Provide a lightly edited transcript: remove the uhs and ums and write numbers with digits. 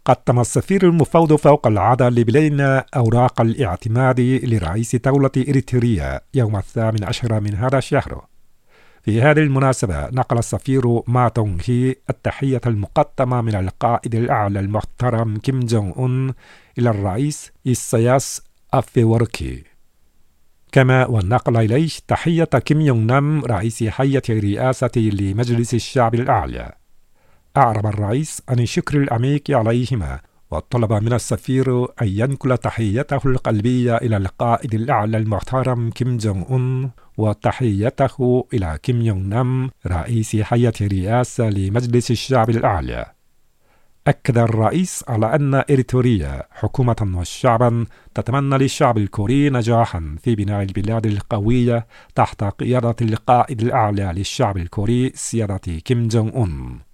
قدم السفير المفوض فوق العادة لبلين أوراق الاعتماد لرئيس دولة إريتريا يوم 18 من هذا الشهر. في هذه المناسبة نقل السفير ما تونغ هي التحية المقدمة من القائد الأعلى المحترم كيم جونغ أون إلى الرئيس إيساياس أفوركي، كما ونقل إليه تحية كيم يونغ نام رئيس هيئة الرئاسة لمجلس الشعب الأعلى. أعرب الرئيس عن الشكر العميق عليهما، وطلب من السفير أن ينقل تحيته القلبية إلى القائد الأعلى المحترم كيم جونغ أون وتحيته إلى كيم يونغ نام رئيس هيئة الرئاسة لمجلس الشعب الأعلى. أكد الرئيس على أن إريتريا حكومة وشعبا تتمنى للشعب الكوري نجاحا في بناء البلاد القوية تحت قيادة القائد الأعلى للشعب الكوري سيادة كيم جونغ أون.